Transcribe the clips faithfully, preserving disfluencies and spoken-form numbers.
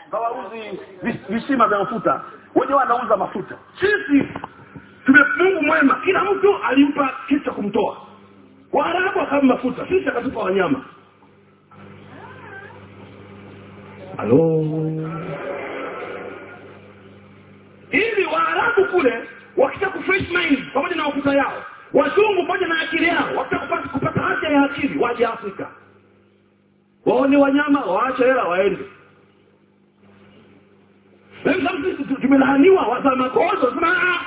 hawauzi visima vya mafuta, wenyewe wanauza mafuta. Sisi tumefungu mwema, kila mtu alimpa kitu cha kumtoa. Waarabu kama mafuta, sisi akatupa wanyama. Halo. Ili Waarabu kule wakitaka fresh mind pamoja na mafuta yao, wazungu pamoja na akili yao, wakitaka kupata kupata afya ya akili, waje Afrika. Waone wanyama, waache hela waende. Sisi tumelahaniwa wazama kozo sana.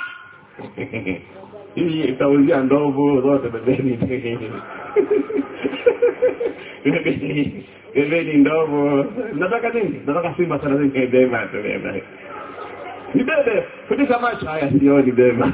Hii itauzia ndovu zote bebeni. Bebeni ndovu. Nataka nini? Nataka simba sana zingine beba beba. Ni bebe, kutika macho haya sio ni beba.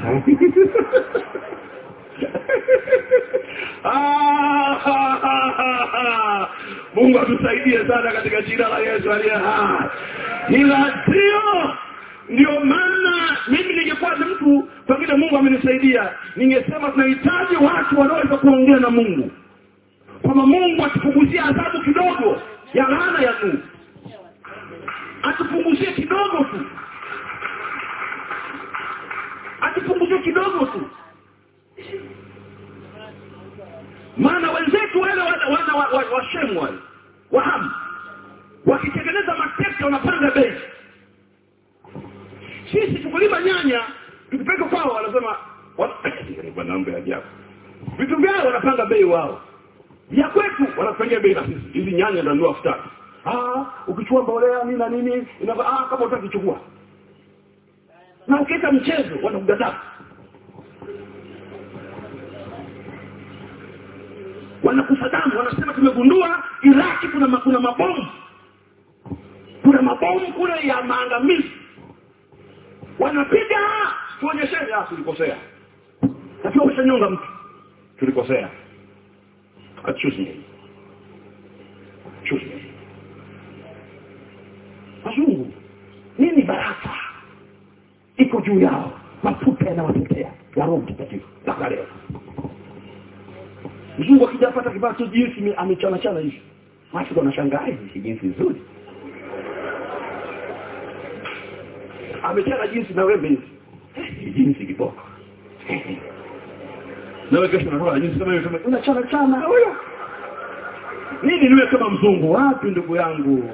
Mungu atusaidie sana katika jina la Yesu aliye hai. Ila sio ndio maana mimi ningekuwa mtu pengine Mungu amenisaidia, ningesema tunahitaji watu wanaoweza kuongea na Mungu. Kama Mungu atupunguzie adhabu kidogo ya laana ya Mungu, atupunguzie kidogo tu, atupunguzie kidogo tu. Maana wenzetu wale wana wa Shemu wale Wahamu wakitengeneza mateka wanapanga bei. Sisi tukulima nyanya tukipeka kwao wanasema bwana mambo ya ajabu. Vitu vyao wanapanga bei wao. Ya kwetu wanapanga bei na sisi. Hizi nyanya ndio ndio afuta. Ah, ukichukua mbolea nini na nini, inaba ah kama utakichukua. Na ukita mchezo wanakudada. Wanakufa damu, wanasema tumegundua Iraki kuna kuna mabomu. Kuna mabomu kule ya maangamizi. Wanapiga, tuonyesheni hapo tulikosea. Lakini usanyonga mtu. Tulikosea. Choose me. Choose me. Wazungu, nini baraka iko juu yao? Mafuta yanawatetea ya Roho Mtakatifu. Mpaka leo. Mzungu akijapata kibato jinsi amechana chana hivi. Watu wanashangaa hivi jinsi nzuri. Amechana jinsi na wewe hivi. Jinsi kiboko. Na wewe kesho unaona jinsi kama hiyo unachana chana huyo. Nini niwe kama mzungu? Wapi ndugu yangu?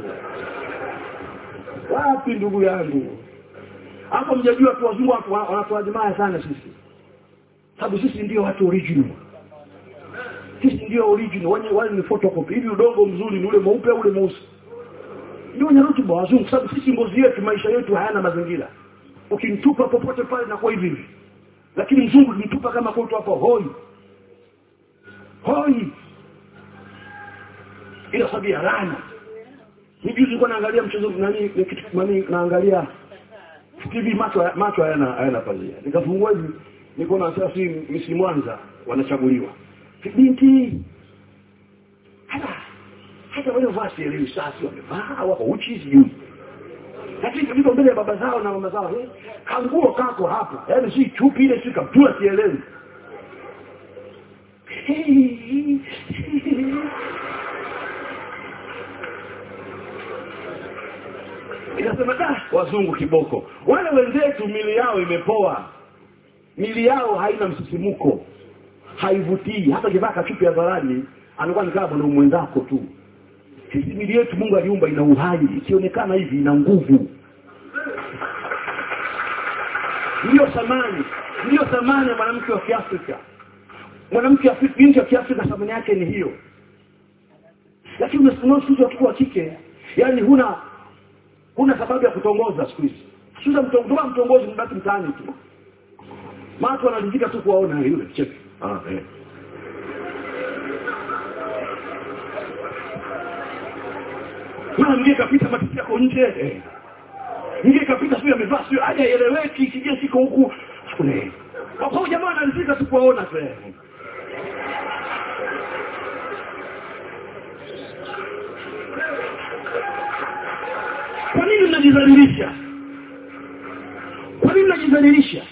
Wapi ndugu yangu? Hapo mjajua tu wazungu watu wanatuadhimaya sana sisi. Sababu sisi ndio watu original. Sisi ndio original, wale wale ni photocopy. Hivi udongo mzuri ni ule mweupe ule mweusi. Ndio nyarutuba wazungu, sababu sisi ngozi yetu, maisha yetu hayana mazingira. Ukimtupa popote pale na kwa hivi hivi. Lakini mzungu kimtupa kama kwetu hapo hoi. Hoi. Ila sababu ya laana. Nijuzi nilikuwa naangalia mchezo nani kitu nani naangalia T V macho macho hayana hayana pazia. Nikafungua hivi niko na sasa Miss Mwanza wanachaguliwa. Binti. Hata hata wale vasi ile sasa wamevaa wako uchi sijui. Lakini kabisa mbele ya baba zao na mama zao, eh, kanguo kako hapa. Yaani si chupi ile si kaptura sielewi. Inasema da wazungu kiboko. Wale wenzetu mili yao imepoa. Mili yao haina msisimuko. Haivutii. Hata kivaka chupi ya zarani anakuwa ni kama na mwenzako tu. Sisi mili yetu Mungu aliumba ina uhai, ikionekana hivi ina nguvu. Ndio thamani, ndio thamani ya mwanamke wa Kiafrika. Mwanamke wa Afrika, binti wa Kiafrika thamani yake ni hiyo. Lakini unasimama sisi watu wa kike, yani huna huna sababu ya kutongoza siku hizi. Sasa mtongoza mtongozi mbaki mtaani tu. Watu wanalizika tu kuwaona yule cheki. Ah eh. Kuna mgeni kapita matiti yako nje. Eh. Mgeni kapita sio amevaa sio aje eleweki kije siko huku. Kule. Kwa jamaa analizika tu kuwaona tu. Kwa nini unajidhalilisha? Kwa nini unajidhalilisha?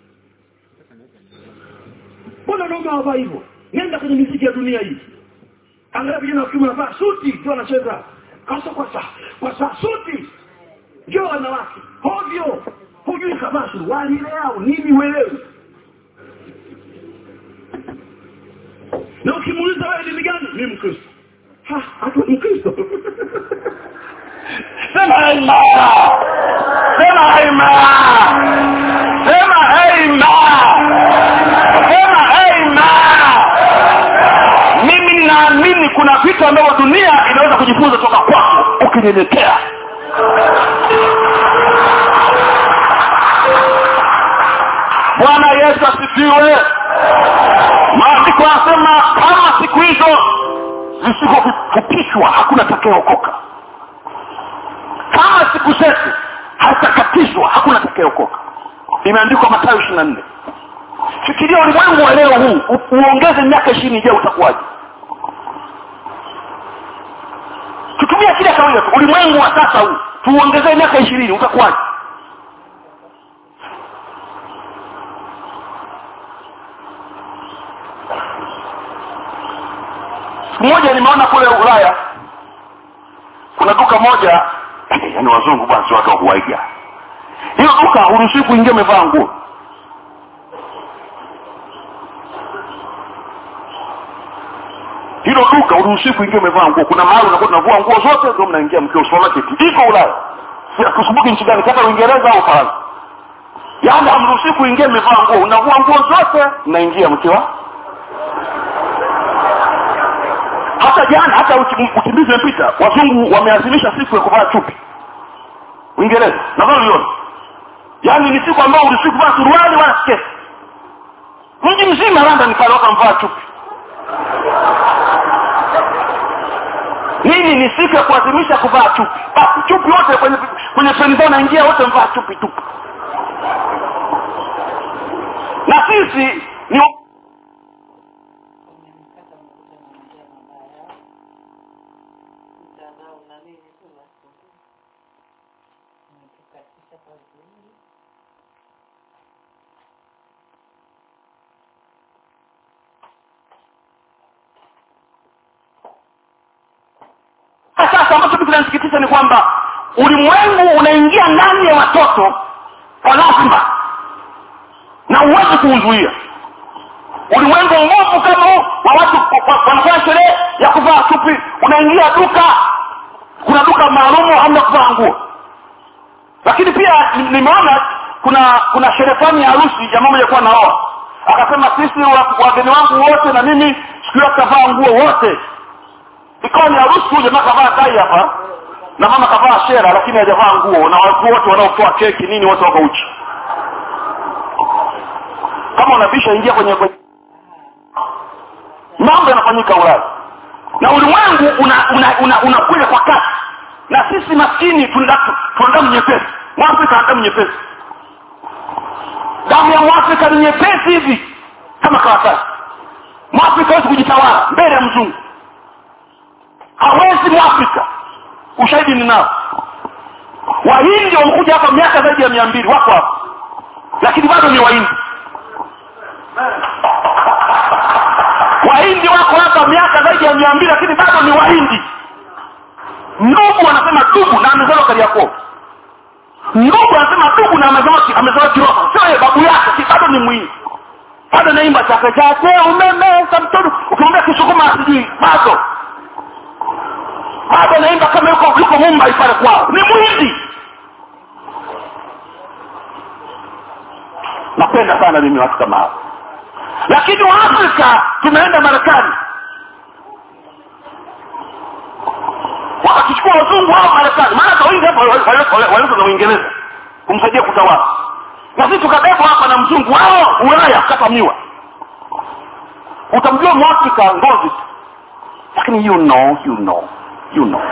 Mbona ndio mwa hivyo? Nenda kwenye muziki ya dunia hii. Angalia vijana wakiwa wanavaa suti, ndio wanacheza. Kasa kwa saa, kwa saa suti. Njoo wanawake hovyo, hujui kama suruali ile yao nini uelewi. Na ukimuuliza wewe dini gani? Mimi Mkristo. Ha, hata Mkristo. Sema aima. Sema aima. Sema aima. Sema aima. Mimi ninaamini kuna vitu ambavyo dunia inaweza kujifunza kutoka kwako ukinyenyekea. Bwana Yesu asifiwe. Maandiko yanasema kama siku hizo zisipofupishwa hakuna atakayeokoka. Kama siku zetu hazitakatizwa hakuna atakayeokoka. Imeandikwa Mathayo ishirini na nne. Fikiria ulimwengu wa leo huu uongeze miaka ishirini, je utakuwaje? Tutumia kile kawaida tu. Ulimwengu wa sasa huu tuongezee miaka ishirini, utakuwaje? Mmoja nimeona kule Ulaya kuna duka moja, yani wazungu bwana sio watu wa kuwaiga. Hiyo duka huruhusiwi kuingia umevaa nguo. Hilo duka huruhusiwi kuingia umevaa nguo. Kuna mahali unakuwa unavua nguo zote ndio mnaingia mkiwa supermarket. Iko Ulaya. Si kusumbuki nchi gani, kama Uingereza au Faransa. Yaani hamruhusiwi kuingia umevaa nguo. Unavua nguo zote mnaingia mkiwa. Hata jana hata ukimbizi mpita wazungu wameazimisha siku ya kuvaa chupi Uingereza. Nadhani uliona. Yaani ni siku ambayo uruhusiwi kuvaa suruali wala sketi. Mji mzima London pale wakamvaa chupi. Nini ni siku ya kuadhimisha kuvaa chupi. Basi chupi wote kwenye kwenye fenzo naingia wote mvaa chupi tu. Na sisi ni sasa ambacho kinasikitisha ni kwamba ulimwengu unaingia ndani ya watoto kwa lazima na uweze kuuzuia. Ulimwengu mmoja kama wa watu wanafanya sherehe ya kuvaa chupi, unaingia duka, kuna duka maalum hamna kuvaa nguo. Lakini pia nimeona kuna kuna sherehe fulani ya harusi jamaa mmoja kwa naoa. Akasema sisi wageni wangu wote na mimi siku ya kuvaa nguo wote. Ikawa ni harusi jamaa kavaa tai hapa na mama kavaa shera lakini hajavaa nguo, na watu wote wanaotoa keki nini wote wako uchi. Kama unabisha ingia kwenye mambo yanafanyika Ulaya. Na ulimwengu unakuja una, una, una kwa kasi. Na sisi maskini tunataka tunadamu nyepesi. Mwafrika anadamu nyepesi. Damu ya Mwafrika ni nyepesi hivi kama karatasi. Mwafrika hawezi kujitawala mbele ya mzungu. Hawezi Mwafrika. Ushahidi ni nao. Wahindi wamekuja hapa miaka zaidi ya mia mbili wako hapa. Lakini bado ni Wahindi. Wahindi wako hapa miaka zaidi ya mia mbili lakini bado ni Wahindi. Ndugu anasema ndugu na amezaliwa Kariakoo. Ndugu anasema ndugu na amezaliwa amezaliwa Kirofa. Sio babu yake, si bado ni Mhindi. Bado naimba chake chake umemeza mtoto. Ukimwambia Kisukuma asijui bado. Bado naimba kama yuko yuko Mumbai pale kwao. Ni Mhindi. Napenda sana mimi watu kama hao. Lakini wa Afrika tumeenda Marekani. Wakachukua wazungu hao Marekani. Maana kwa wingi hapa walikuwa na Uingereza kumsaidia kutawala. Na sisi tukabebwa hapa na mzungu wao Ulaya katamiwa. Utamjua Mwafrika ngozi. Lakini you know, you know, you know.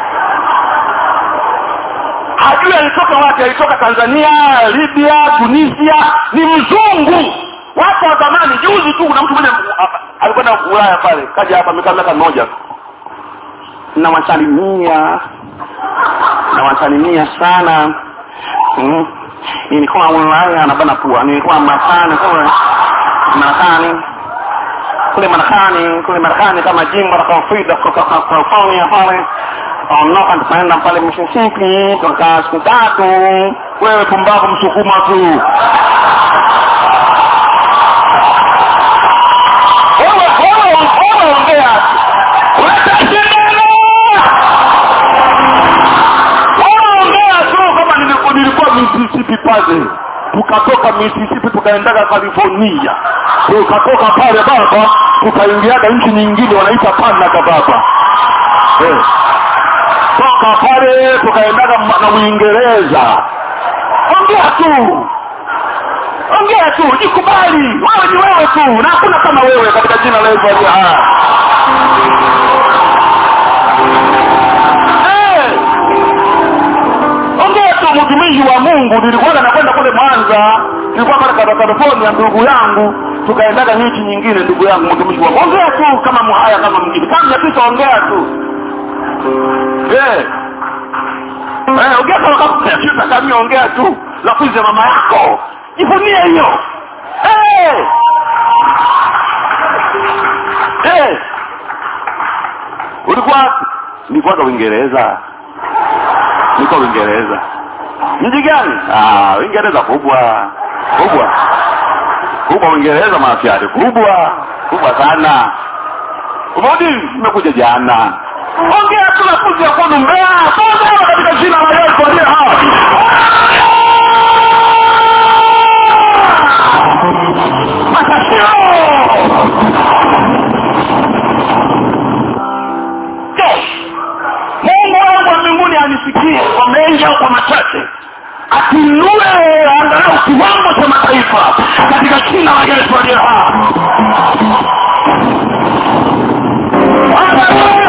Hajui alitoka wapi, alitoka Tanzania, Libya, Tunisia, ni mzungu. Watu wa zamani juzi tu kuna mtu mmoja alikwenda Ulaya pale, kaja hapa amekaa miaka mmoja. Na wasalimia. Na wasalimia sana. Mm. Nilikuwa Ulaya na bana pua, nilikuwa Marekani kule. Marekani. Kule Marekani, kule Marekani kama jimbo la Florida, California pale. tukaondoka tukaenda pale Mississippi tukakaa siku tatu. Wewe pumbavu Msukuma tu. Wewe wewe wewe ongea. Unatasema. Wewe ongea tu kama nilikuwa nilikuwa Mississippi pale. Tukatoka Mississippi tukaenda California. Tukatoka pale baba tukaingia nchi nyingine wanaita Panama baba. Eh. Toka pale tukaenda na Uingereza. Ongea tu. Ongea tu, jikubali. Wewe ni wewe tu, na hakuna kama wewe katika jina la Yesu aliye hai. Eh. Ongea tu, mtumishi wa Mungu. Nilikuwa nakwenda kule Mwanza, nilikuwa pale kwa California ndugu yangu, tukaenda nchi nyingine ndugu yangu mtumishi wa Mungu. Ongea tu kama mhaya kama mwingine. Kama kabisa ongea tu. Eh. Eh, ongea kama kama kama ongea tu. Lafuze mama yako. Jifunie hiyo. Eh. Eh. Ulikuwa nilikuwa kwa Uingereza. Niko Uingereza. Mji gani? Ah, Uingereza kubwa. Kubwa. Kubwa Uingereza mafiari kubwa. Kubwa sana. Umodi nimekuja jana. Ongea tu na kuja kwa mbea. Ongea katika jina la Yesu aliye hai. Matasio. Mungu wangu wa mbinguni anisikie kwa mengi au kwa machache. Atinue angalau kiwango cha mataifa katika jina la Yesu aliye hai.